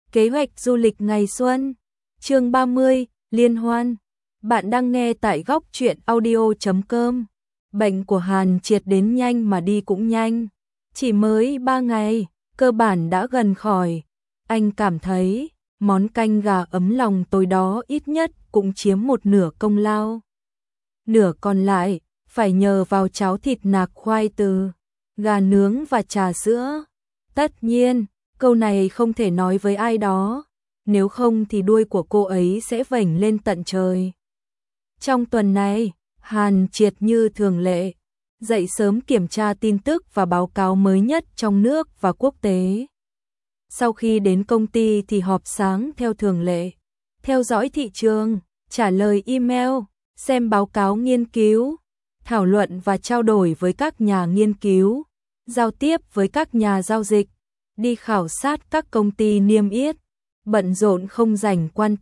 Kế hoạch du lịch ngày xuân. Chương 30, liên hoan. Bạn đang nghe tại góc truyện audio.com. Bệnh của Hàn Triệt đến nhanh mà đi cũng nhanh. Chỉ mới 3 ngày, cơ bản đã gần khỏi. Anh cảm thấy, món canh gà ấm lòng tối đó ít nhất cũng chiếm một nửa công lao. Nửa còn lại, phải nhờ vào cháo thịt nạc khoai từ, gà nướng và trà sữa. Tất nhiên, câu này không thể nói với ai đó, nếu không thì đuôi của cô ấy sẽ vểnh lên tận trời. Trong tuần này, Hàn Triệt như thường lệ, dậy sớm kiểm tra tin tức và báo cáo mới nhất trong nước và quốc tế. Sau khi đến công ty thì họp sáng theo thường lệ, theo dõi thị trường, trả lời email, xem báo cáo nghiên cứu, thảo luận và trao đổi với các nhà nghiên cứu, giao tiếp với các nhà giao dịch, đi khảo sát các công ty niêm yết, bận rộn không rảnh quan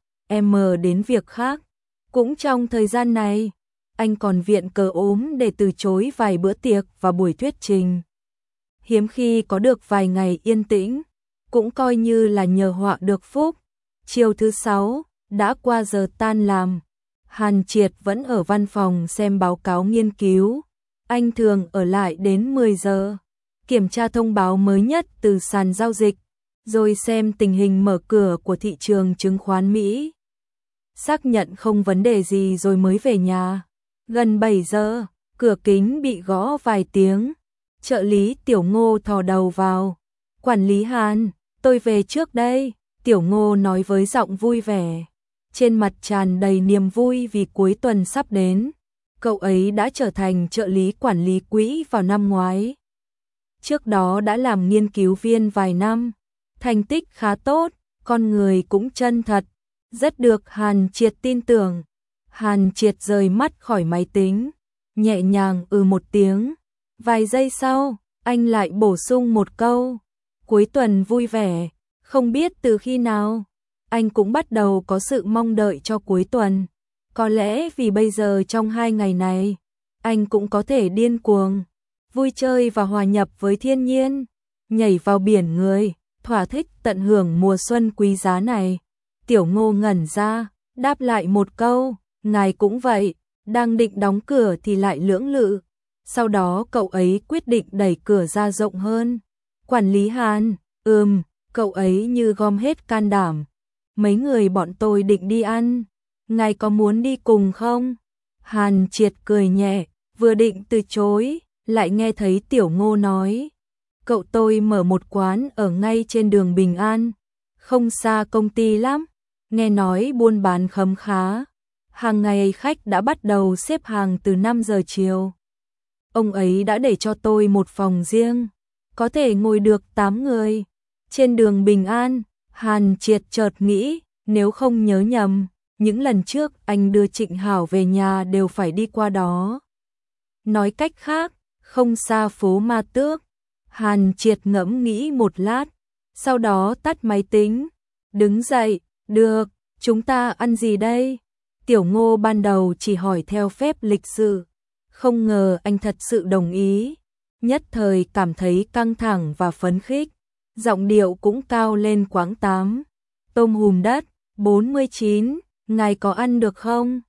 đến việc khác. Cũng trong thời gian này, anh còn viện cớ ốm để từ chối vài bữa tiệc và buổi thuyết trình. Hiếm khi có được vài ngày yên tĩnh, cũng coi như là nhờ họa được phúc. Chiều thứ 6, đã qua giờ tan làm, Hàn Triệt vẫn ở văn phòng xem báo cáo nghiên cứu. Anh thường ở lại đến 10 giờ, kiểm tra thông báo mới nhất từ sàn giao dịch, rồi xem tình hình mở cửa của thị trường chứng khoán Mỹ. Xác nhận không vấn đề gì rồi mới về nhà. Gần 7 giờ, cửa kính bị gõ vài tiếng. Trợ lý Tiểu Ngô thò đầu vào. Quản lý Hàn, tôi về trước đây, Tiểu Ngô nói với giọng vui vẻ. Trên mặt tràn đầy niềm vui vì cuối tuần sắp đến. Cậu ấy đã trở thành trợ lý quản lý quỹ vào năm ngoái. Trước đó đã làm nghiên cứu viên vài năm, thành tích khá tốt, con người cũng chân thật, rất được Hàn Triệt tin tưởng. Hàn Triệt rời mắt khỏi máy tính, nhẹ nhàng một tiếng. Vài giây sau, anh lại bổ sung một câu, cuối tuần vui vẻ. Không biết từ khi nào, anh cũng bắt đầu có sự mong đợi cho cuối tuần. Có lẽ vì bây giờ trong 2 ngày này, anh cũng có thể điên cuồng, vui chơi và hòa nhập với thiên nhiên, nhảy vào biển người, thỏa thích tận hưởng mùa xuân quý giá này. Tiểu Ngô ngẩn ra, đáp lại một câu, ngài cũng vậy, đang định đóng cửa thì lại lưỡng lự. Sau đó cậu ấy quyết định đẩy cửa ra rộng hơn. Quản lý Hàn, cậu ấy như gom hết can đảm. Mấy người bọn tôi định đi ăn, ngài có muốn đi cùng không? Hàn Triệt cười nhẹ, vừa định từ chối, lại nghe thấy Tiểu Ngô nói. Cậu tôi mở một quán ở ngay trên đường Bình An, không xa công ty lắm, nghe nói buôn bán khấm khá. Hàng ngày khách đã bắt đầu xếp hàng từ 5 giờ chiều. Ông ấy đã để cho tôi một phòng riêng, có thể ngồi được 8 người. Trên đường Bình An, Hàn Triệt chợt nghĩ, nếu không nhớ nhầm, những lần trước anh đưa Trịnh Hảo về nhà đều phải đi qua đó. Nói cách khác, không xa phố Ma Tước. Hàn Triệt ngẫm nghĩ một lát, sau đó tắt máy tính, đứng dậy, được, chúng ta ăn gì đây? Tiểu Ngô ban đầu chỉ hỏi theo phép lịch sự, không ngờ anh thật sự đồng ý, nhất thời cảm thấy căng thẳng và phấn khích, giọng điệu cũng cao lên quãng 8. Tôm hùm đất, 49, ngài có ăn được không?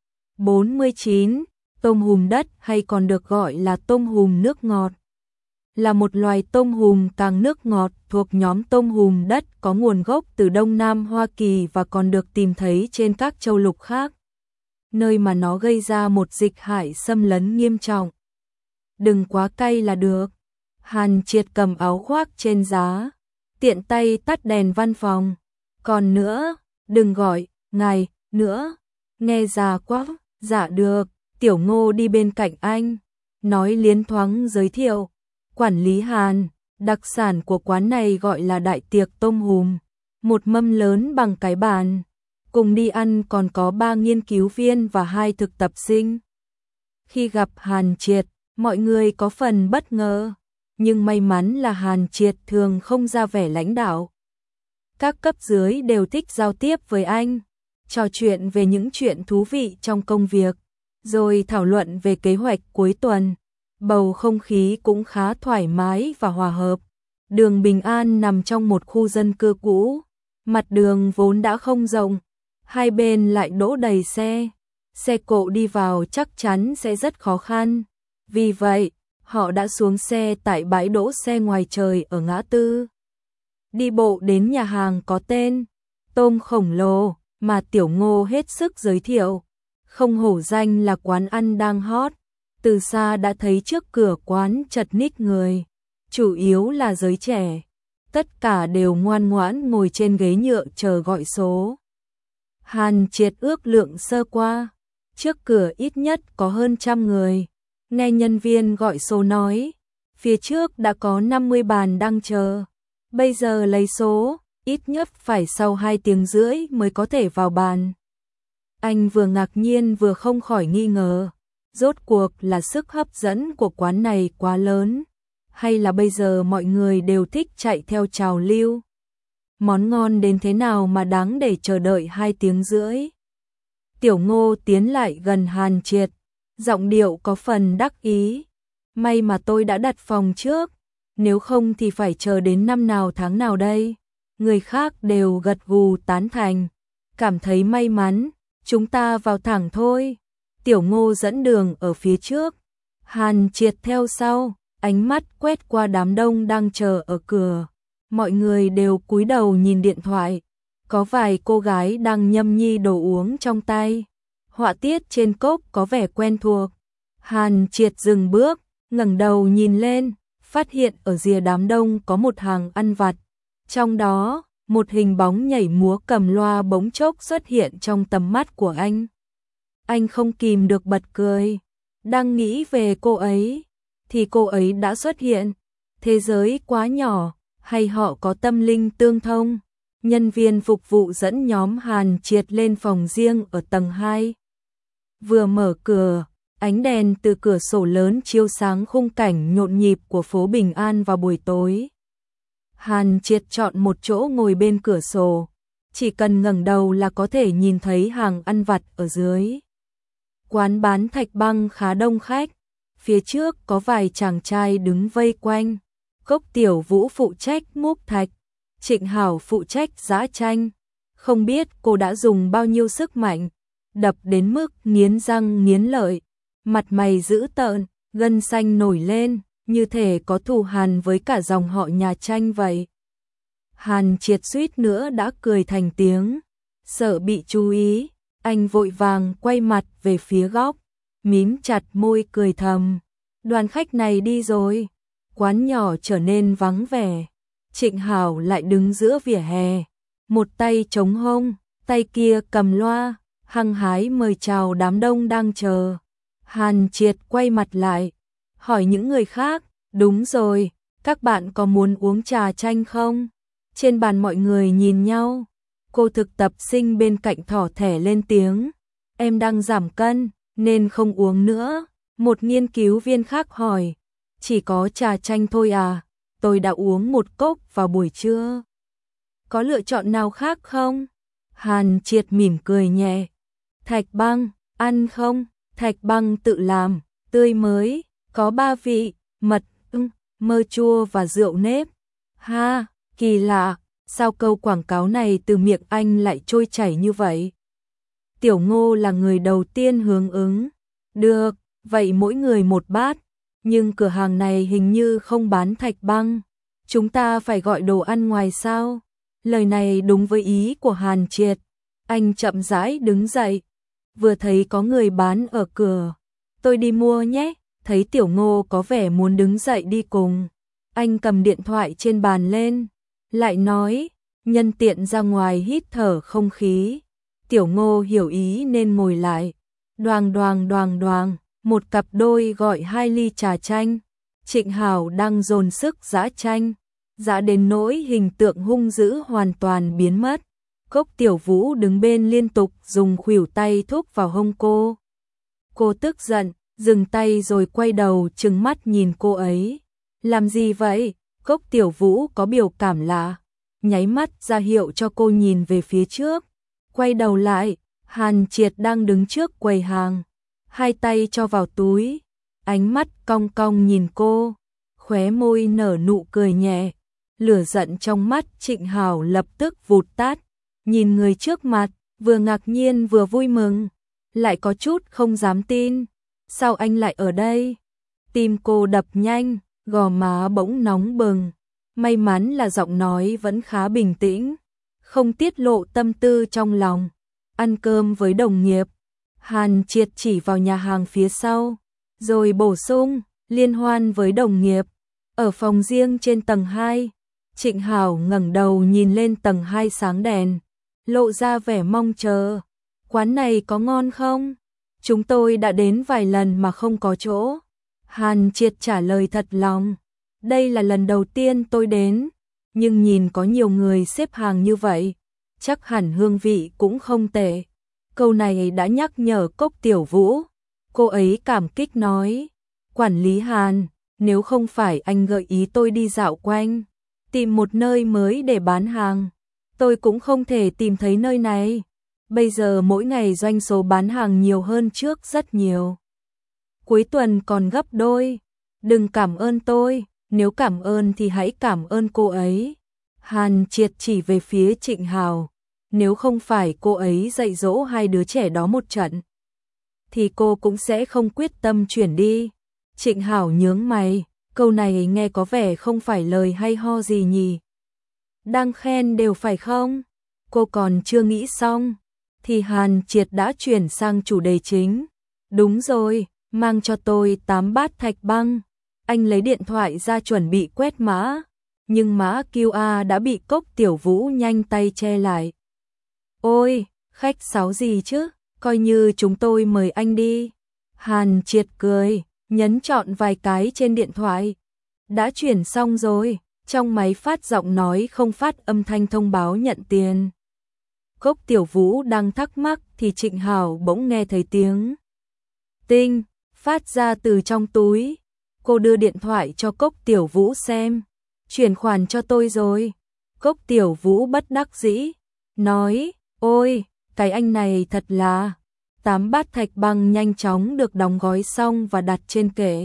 49, tôm hùm đất hay còn được gọi là tôm hùm nước ngọt, là một loài tôm hùm càng nước ngọt thuộc nhóm tôm hùm đất có nguồn gốc từ Đông Nam Hoa Kỳ và còn được tìm thấy trên các châu lục khác, nơi mà nó gây ra một dịch hại xâm lấn nghiêm trọng. Đừng quá cay là được. Hàn Triệt cầm áo khoác trên giá, tiện tay tắt đèn văn phòng. Còn nữa, đừng gọi ngài nữa, nghe già quá. Dạ được. Tiểu Ngô đi bên cạnh anh, nói liến thoáng giới thiệu. Quản lý Hàn, đặc sản của quán này gọi là đại tiệc tôm hùm, một mâm lớn bằng cái bàn. Cùng đi ăn còn có 3 nghiên cứu viên và 2 thực tập sinh. Khi gặp Hàn Triệt, mọi người có phần bất ngờ, nhưng may mắn là Hàn Triệt thường không ra vẻ lãnh đạo. Các cấp dưới đều thích giao tiếp với anh, trò chuyện về những chuyện thú vị trong công việc, rồi thảo luận về kế hoạch cuối tuần. Bầu không khí cũng khá thoải mái và hòa hợp. Đường Bình An nằm trong một khu dân cư cũ, Mặt đường vốn đã không rộng, hai bên lại đỗ đầy xe. Xe cộ đi vào chắc chắn sẽ rất khó khăn. Vì vậy, họ đã xuống xe tại bãi đỗ xe ngoài trời ở ngã tư. Đi bộ đến nhà hàng có tên Tôm Khổng Lồ mà Tiểu Ngô hết sức giới thiệu. Không hổ danh là quán ăn đang hot. Từ xa đã thấy trước cửa quán chật ních người. Chủ yếu là giới trẻ. Tất cả đều ngoan ngoãn ngồi trên ghế nhựa chờ gọi số. Hàn Triệt ước lượng sơ qua. Trước cửa ít nhất có hơn 100 người. Nghe nhân viên gọi số nói, phía trước đã có 50 bàn đang chờ. Bây giờ lấy số, ít nhất phải sau 2 tiếng rưỡi mới có thể vào bàn. Anh vừa ngạc nhiên vừa không khỏi nghi ngờ. Rốt cuộc là sức hấp dẫn của quán này quá lớn, hay là bây giờ mọi người đều thích chạy theo trào lưu? Món ngon đến thế nào mà đáng để chờ đợi 2 tiếng rưỡi? Tiểu Ngô tiến lại gần Hàn Triệt, giọng điệu có phần đắc ý. May mà tôi đã đặt phòng trước, nếu không thì phải chờ đến năm nào tháng nào đây? Người khác đều gật gù tán thành, cảm thấy may mắn, chúng ta vào thẳng thôi. Tiểu Ngô dẫn đường ở phía trước, Hàn Triệt theo sau, ánh mắt quét qua đám đông đang chờ ở cửa. Mọi người đều cúi đầu nhìn điện thoại, có vài cô gái đang nhâm nhi đồ uống trong tay. Họa tiết trên cốc có vẻ quen thuộc. Hàn Triệt dừng bước, ngẩng đầu nhìn lên, phát hiện ở rìa đám đông có một hàng ăn vặt. Trong đó, một hình bóng nhảy múa cầm loa bỗng chốc xuất hiện trong tầm mắt của anh. Anh không kìm được bật cười. Đang nghĩ về cô ấy, thì cô ấy đã xuất hiện. Thế giới quá nhỏ, hay họ có tâm linh tương thông? Nhân viên phục vụ dẫn nhóm Hàn Triệt lên phòng riêng ở tầng 2. Vừa mở cửa, ánh đèn từ cửa sổ lớn chiếu sáng khung cảnh nhộn nhịp của phố Bình An vào buổi tối. Hàn Triệt chọn một chỗ ngồi bên cửa sổ, chỉ cần ngẩng đầu là có thể nhìn thấy hàng ăn vặt ở dưới. Quán bán thạch băng khá đông khách, phía trước có vài chàng trai đứng vây quanh. Cốc Tiểu Vũ phụ trách múc thạch, Trịnh Hảo phụ trách giã chanh. Không biết cô đã dùng bao nhiêu sức mạnh, đập đến mức nghiến răng nghiến lợi, mặt mày dữ tợn, gân xanh nổi lên, như thể có thù hằn với cả dòng họ nhà Tranh vậy. Hàn Triệt suýt nữa đã cười thành tiếng, sợ bị chú ý, anh vội vàng quay mặt về phía góc, mím chặt môi cười thầm. Đoàn khách này đi rồi, quán nhỏ trở nên vắng vẻ. Trịnh Hảo lại đứng giữa vỉa hè, một tay chống hông, tay kia cầm loa, hăng hái mời chào đám đông đang chờ. Hàn Triệt quay mặt lại, hỏi những người khác, đúng rồi, các bạn có muốn uống trà chanh không? Trên bàn mọi người nhìn nhau, cô thực tập sinh bên cạnh thỏ thẻ lên tiếng, em đang giảm cân, nên không uống nữa. Một nghiên cứu viên khác hỏi, chỉ có trà chanh thôi à? Tôi đã uống một cốc vào buổi trưa. Có lựa chọn nào khác không? Hàn Triệt mỉm cười nhẹ. Thạch băng, ăn không? Thạch băng tự làm, tươi mới, có 3 vị, mật, mơ chua và rượu nếp. Ha, kỳ lạ, sao câu quảng cáo này từ miệng anh lại trôi chảy như vậy? Tiểu Ngô là người đầu tiên hướng ứng. Được, vậy mỗi người một bát. Nhưng cửa hàng này hình như không bán thạch băng. Chúng ta phải gọi đồ ăn ngoài sao? Lời này đúng với ý của Hàn Triệt. Anh chậm rãi đứng dậy. Vừa thấy có người bán ở cửa. Tôi đi mua nhé. Thấy Tiểu Ngô có vẻ muốn đứng dậy đi cùng. Anh cầm điện thoại trên bàn lên. Lại nói, nhân tiện ra ngoài hít thở không khí. Tiểu Ngô hiểu ý nên ngồi lại. Đoàng đoàng đoàng đoàng. Một cặp đôi gọi 2 ly trà chanh. Trịnh Hảo đang dồn sức giã chanh, giã đến nỗi hình tượng hung dữ hoàn toàn biến mất. Cốc Tiểu Vũ đứng bên liên tục dùng khuỷu tay thúc vào hông cô. Cô tức giận, dừng tay rồi quay đầu trừng mắt nhìn cô ấy. Làm gì vậy? Cốc Tiểu Vũ có biểu cảm lạ, nháy mắt ra hiệu cho cô nhìn về phía trước. Quay đầu lại, Hàn Triệt đang đứng trước quầy hàng, hai tay cho vào túi, ánh mắt cong cong nhìn cô, khóe môi nở nụ cười nhẹ. Lửa giận trong mắt Trịnh Hảo lập tức vụt tắt, nhìn người trước mặt, vừa ngạc nhiên vừa vui mừng, lại có chút không dám tin. Sao anh lại ở đây? Tim cô đập nhanh, gò má bỗng nóng bừng. May mắn là giọng nói vẫn khá bình tĩnh, không tiết lộ tâm tư trong lòng. Ăn cơm với đồng nghiệp. Hàn Triệt chỉ vào nhà hàng phía sau, rồi bổ sung, liên hoan với đồng nghiệp. Ở phòng riêng trên tầng 2, Trịnh Hảo ngẩng đầu nhìn lên tầng 2 sáng đèn, lộ ra vẻ mong chờ. Quán này có ngon không? Chúng tôi đã đến vài lần mà không có chỗ. Hàn Triệt trả lời thật lòng. Đây là lần đầu tiên tôi đến, nhưng nhìn có nhiều người xếp hàng như vậy, chắc hẳn hương vị cũng không tệ. Câu này đã nhắc nhở Cốc Tiểu Vũ. Cô ấy cảm kích nói, quản lý Hàn, nếu không phải anh gợi ý tôi đi dạo quanh, tìm một nơi mới để bán hàng, tôi cũng không thể tìm thấy nơi này. Bây giờ mỗi ngày doanh số bán hàng nhiều hơn trước rất nhiều. Cuối tuần còn gấp đôi. Đừng cảm ơn tôi, nếu cảm ơn thì hãy cảm ơn cô ấy. Hàn Triệt chỉ về phía Trịnh Hảo. Nếu không phải cô ấy dạy dỗ hai đứa trẻ đó một trận, thì cô cũng sẽ không quyết tâm chuyển đi. Trịnh Hảo nhướng mày, câu này nghe có vẻ không phải lời hay ho gì nhỉ. Đang khen đều phải không? Cô còn chưa nghĩ xong, thì Hàn Triệt đã chuyển sang chủ đề chính. Đúng rồi, mang cho tôi 8 bát thạch băng. Anh lấy điện thoại ra chuẩn bị quét mã, nhưng mã QR đã bị Cốc Tiểu Vũ nhanh tay che lại. Ôi, khách sáo gì chứ, coi như chúng tôi mời anh đi. Hàn Triệt cười, nhấn chọn vài cái trên điện thoại. Đã chuyển xong rồi, trong máy phát giọng nói không phát âm thanh thông báo nhận tiền. Cốc Tiểu Vũ đang thắc mắc thì Trịnh Hảo bỗng nghe thấy tiếng tinh phát ra từ trong túi. Cô đưa điện thoại cho Cốc Tiểu Vũ xem. Chuyển khoản cho tôi rồi. Cốc Tiểu Vũ bất đắc dĩ, nói, ôi, cái anh này thật là. 8 bát thạch băng nhanh chóng được đóng gói xong và đặt trên kệ.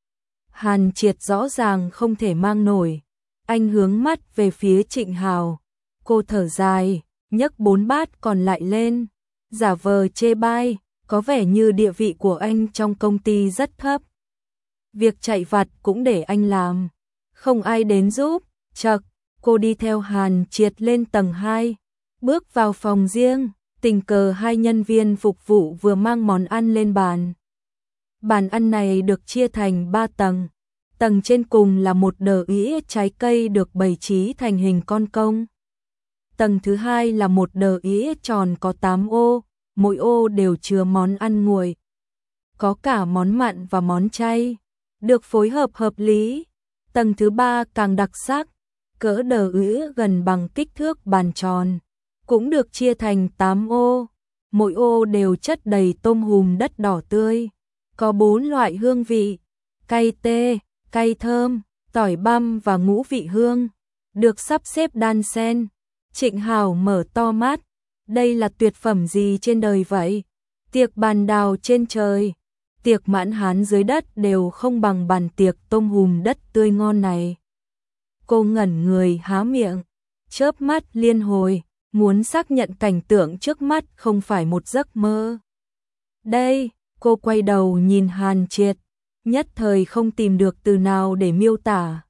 Hàn Triệt rõ ràng không thể mang nổi. Anh hướng mắt về phía Trịnh Hảo. Cô thở dài, nhấc 4 bát còn lại lên, giả vờ chê bai, có vẻ như địa vị của anh trong công ty rất thấp. Việc chạy vặt cũng để anh làm, không ai đến giúp. Chậc, cô đi theo Hàn Triệt lên tầng 2, bước vào phòng riêng, tình cờ hai nhân viên phục vụ vừa mang món ăn lên bàn. Bàn ăn này được chia thành 3 tầng. Tầng trên cùng là một đờ ĩa trái cây được bày trí thành hình con công. Tầng thứ hai là một đờ ĩa tròn có 8 ô, mỗi ô đều chứa món ăn nguội. Có cả món mặn và món chay, được phối hợp hợp lý. Tầng thứ ba càng đặc sắc, cỡ đờ ĩa gần bằng kích thước bàn tròn, cũng được chia thành 8 ô, mỗi ô đều chất đầy tôm hùm đất đỏ tươi. Có 4 loại hương vị, cay tê, cay thơm, tỏi băm và ngũ vị hương, được sắp xếp đan xen. Trịnh Hảo mở to mắt, đây là tuyệt phẩm gì trên đời vậy? Tiệc bàn đào trên trời, tiệc mãn hán dưới đất đều không bằng bàn tiệc tôm hùm đất tươi ngon này. Cô ngẩn người há miệng, chớp mắt liên hồi, muốn xác nhận cảnh tượng trước mắt không phải một giấc mơ. Đây, cô quay đầu nhìn Hàn Triệt, nhất thời không tìm được từ nào để miêu tả.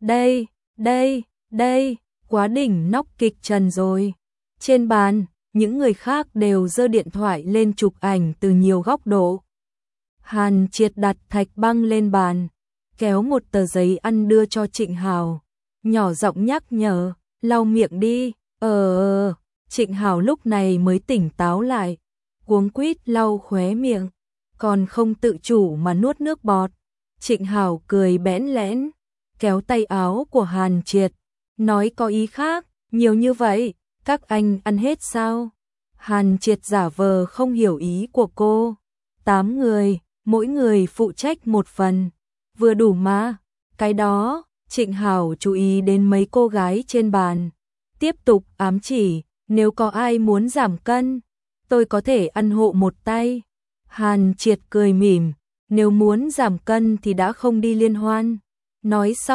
Đây, quá đỉnh nóc kịch trần rồi. Trên bàn, những người khác đều giơ điện thoại lên chụp ảnh từ nhiều góc độ. Hàn Triệt đặt thạch băng lên bàn, kéo một tờ giấy ăn đưa cho Trịnh Hảo, nhỏ giọng nhắc nhở, lau miệng đi. Trịnh Hảo lúc này mới tỉnh táo lại, cuống quýt lau khóe miệng, còn không tự chủ mà nuốt nước bọt. Trịnh Hảo cười bẽn lẽn, kéo tay áo của Hàn Triệt, nói có ý khác, nhiều như vậy, các anh ăn hết sao? Hàn Triệt giả vờ không hiểu ý của cô. 8 người, mỗi người phụ trách một phần, vừa đủ mà. Cái đó, Trịnh Hảo chú ý đến mấy cô gái trên bàn, tiếp tục ám chỉ, nếu có ai muốn giảm cân, tôi có thể ăn hộ một tay. Hàn Triệt cười mỉm, nếu muốn giảm cân thì đã không đi liên hoan. Nói xong,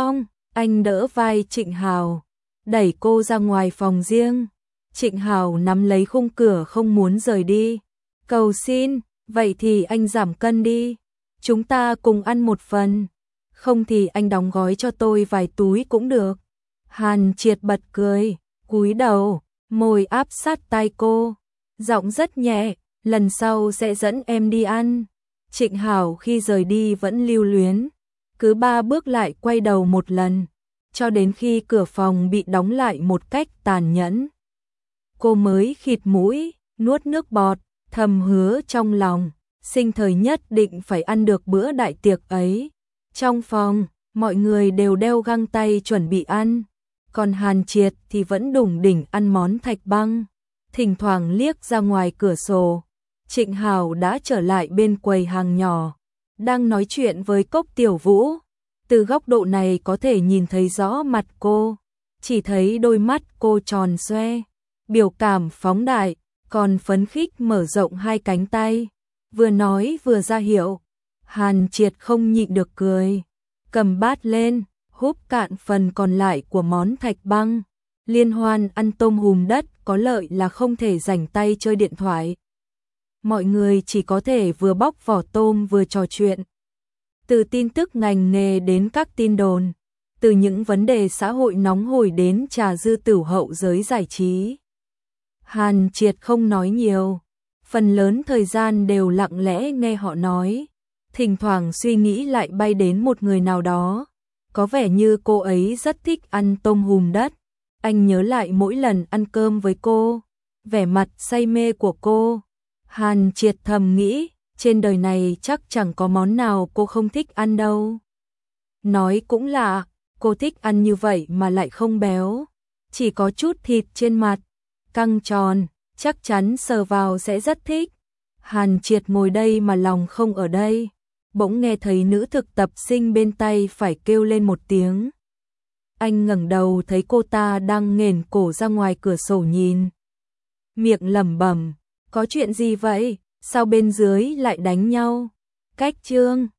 Anh đỡ vai Trịnh Hào, đẩy cô ra ngoài phòng riêng. Trịnh Hào nắm lấy khung cửa không muốn rời đi. Cầu xin, vậy thì anh giảm cân đi. Chúng ta cùng ăn một phần. Không thì anh đóng gói cho tôi vài túi cũng được. Hàn Triệt bật cười, cúi đầu, môi áp sát tai cô. Giọng rất nhẹ, lần sau sẽ dẫn em đi ăn. Trịnh Hào khi rời đi vẫn lưu luyến. Cứ 3 bước lại quay đầu một lần. Cho đến khi cửa phòng bị đóng lại một cách tàn nhẫn. Cô mới khịt mũi, nuốt nước bọt, thầm hứa trong lòng. Sinh thời nhất định phải ăn được bữa đại tiệc ấy. Trong phòng, mọi người đều đeo găng tay chuẩn bị ăn. Còn Hàn Triệt thì vẫn đủng đỉnh ăn món thạch băng. Thỉnh thoảng liếc ra ngoài cửa sổ. Trịnh Hào đã trở lại bên quầy hàng nhỏ. Đang nói chuyện với Cốc Tiểu Vũ. Từ góc độ này có thể nhìn thấy rõ mặt cô. Chỉ thấy đôi mắt cô tròn xoe. Biểu cảm phóng đại. Còn phấn khích mở rộng hai cánh tay. Vừa nói vừa ra hiệu. Hàn Triệt không nhịn được cười. Cầm bát lên, húp cạn phần còn lại của món thạch băng. Liên hoan ăn tôm hùm đất có lợi là không thể rảnh tay chơi điện thoại. Mọi người chỉ có thể vừa bóc vỏ tôm vừa trò chuyện. Từ tin tức ngành nghề đến các tin đồn. Từ những vấn đề xã hội nóng hổi đến trà dư tửu hậu giới giải trí. Hàn Triệt không nói nhiều. Phần lớn thời gian đều lặng lẽ nghe họ nói. Thỉnh thoảng suy nghĩ lại bay đến một người nào đó. Có vẻ như cô ấy rất thích ăn tôm hùm đất. Anh nhớ lại mỗi lần ăn cơm với cô. Vẻ mặt say mê của cô. Hàn Triệt thầm nghĩ, trên đời này chắc chẳng có món nào cô không thích ăn đâu. Nói cũng lạ, cô thích ăn như vậy mà lại không béo. Chỉ có chút thịt trên mặt, căng tròn, chắc chắn sờ vào sẽ rất thích. Hàn Triệt ngồi đây mà lòng không ở đây. Bỗng nghe thấy nữ thực tập sinh bên tay phải kêu lên một tiếng. Anh ngẩng đầu thấy cô ta đang nghển cổ ra ngoài cửa sổ nhìn. Miệng lẩm bẩm, có chuyện gì vậy? Sao bên dưới lại đánh nhau? Cách chương